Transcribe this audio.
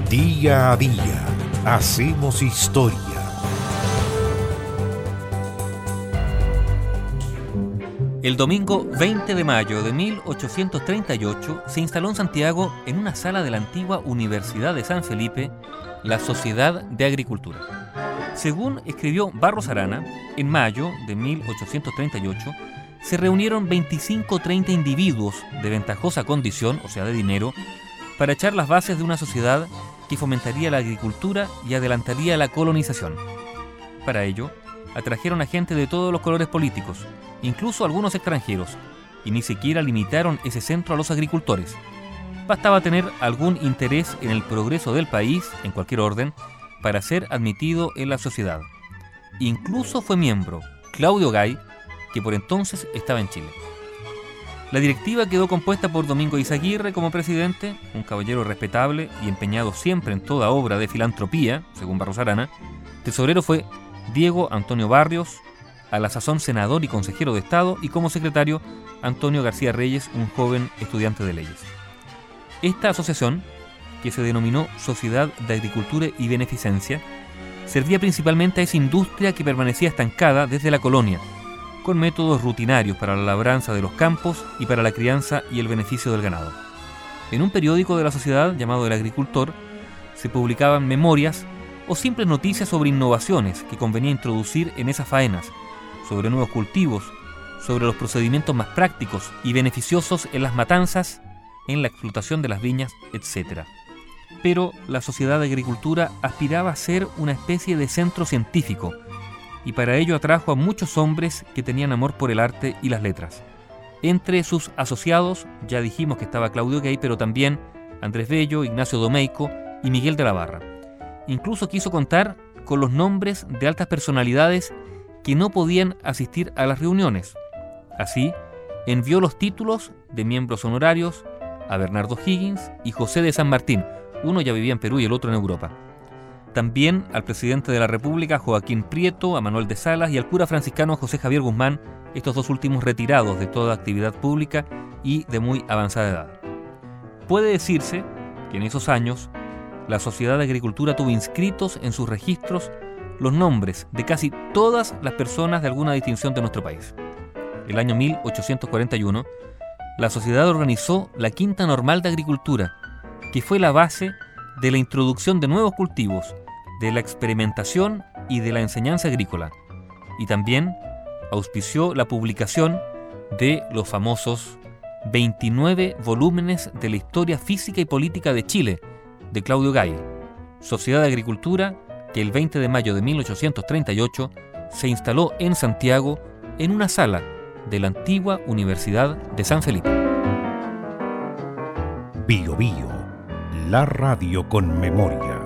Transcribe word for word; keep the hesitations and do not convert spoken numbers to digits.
Día a día hacemos historia. El domingo veinte de mayo de mil ochocientos treinta y ocho se instaló en Santiago, en una sala de la antigua Universidad de San Felipe, la Sociedad de Agricultura. Según escribió Barros Arana, en mayo de mil ochocientos treinta y ocho se reunieron veinticinco o treinta individuos de ventajosa condición, o sea de dinero, para echar las bases de una sociedad que fomentaría la agricultura y adelantaría la colonización. Para ello, atrajeron a gente de todos los colores políticos, incluso algunos extranjeros, y ni siquiera limitaron ese centro a los agricultores. Bastaba tener algún interés en el progreso del país, en cualquier orden, para ser admitido en la sociedad. Incluso fue miembro Claudio Gay, que por entonces estaba en Chile. La directiva quedó compuesta por Domingo Izaguirre como presidente, un caballero respetable y empeñado siempre en toda obra de filantropía, según Barros Arana. Tesorero fue Diego Antonio Barrios, a la sazón senador y consejero de Estado, y como secretario Antonio García Reyes, un joven estudiante de leyes. Esta asociación, que se denominó Sociedad de Agricultura y Beneficencia, servía principalmente a esa industria que permanecía estancada desde la colonia, con métodos rutinarios para la labranza de los campos y para la crianza y el beneficio del ganado. En un periódico de la sociedad llamado El Agricultor se publicaban memorias o simples noticias sobre innovaciones que convenía introducir en esas faenas, sobre nuevos cultivos, sobre los procedimientos más prácticos y beneficiosos en las matanzas, en la explotación de las viñas, etcétera. Pero la Sociedad de Agricultura aspiraba a ser una especie de centro científico, y para ello atrajo a muchos hombres que tenían amor por el arte y las letras. Entre sus asociados, ya dijimos que estaba Claudio Gay, pero también Andrés Bello, Ignacio Domeyko y Miguel de la Barra. Incluso quiso contar con los nombres de altas personalidades que no podían asistir a las reuniones. Así, envió los títulos de miembros honorarios a Bernardo Higgins y José de San Martín. Uno ya vivía en Perú y el otro en Europa. También al presidente de la República, Joaquín Prieto, a Manuel de Salas y al cura franciscano José Javier Guzmán, estos dos últimos retirados de toda actividad pública y de muy avanzada edad. Puede decirse que en esos años la Sociedad de Agricultura tuvo inscritos en sus registros los nombres de casi todas las personas de alguna distinción de nuestro país. El año mil ochocientos cuarenta y uno, la sociedad organizó la Quinta Normal de Agricultura, que fue la base de la introducción de nuevos cultivos, de la experimentación y de la enseñanza agrícola, y también auspició la publicación de los famosos veintinueve volúmenes de la historia física y política de Chile, de Claudio Gay, Sociedad de Agricultura, que el veinte de mayo de mil ochocientos treinta y ocho se instaló en Santiago en una sala de la antigua Universidad de San Felipe. Bio Bio, la radio con memoria.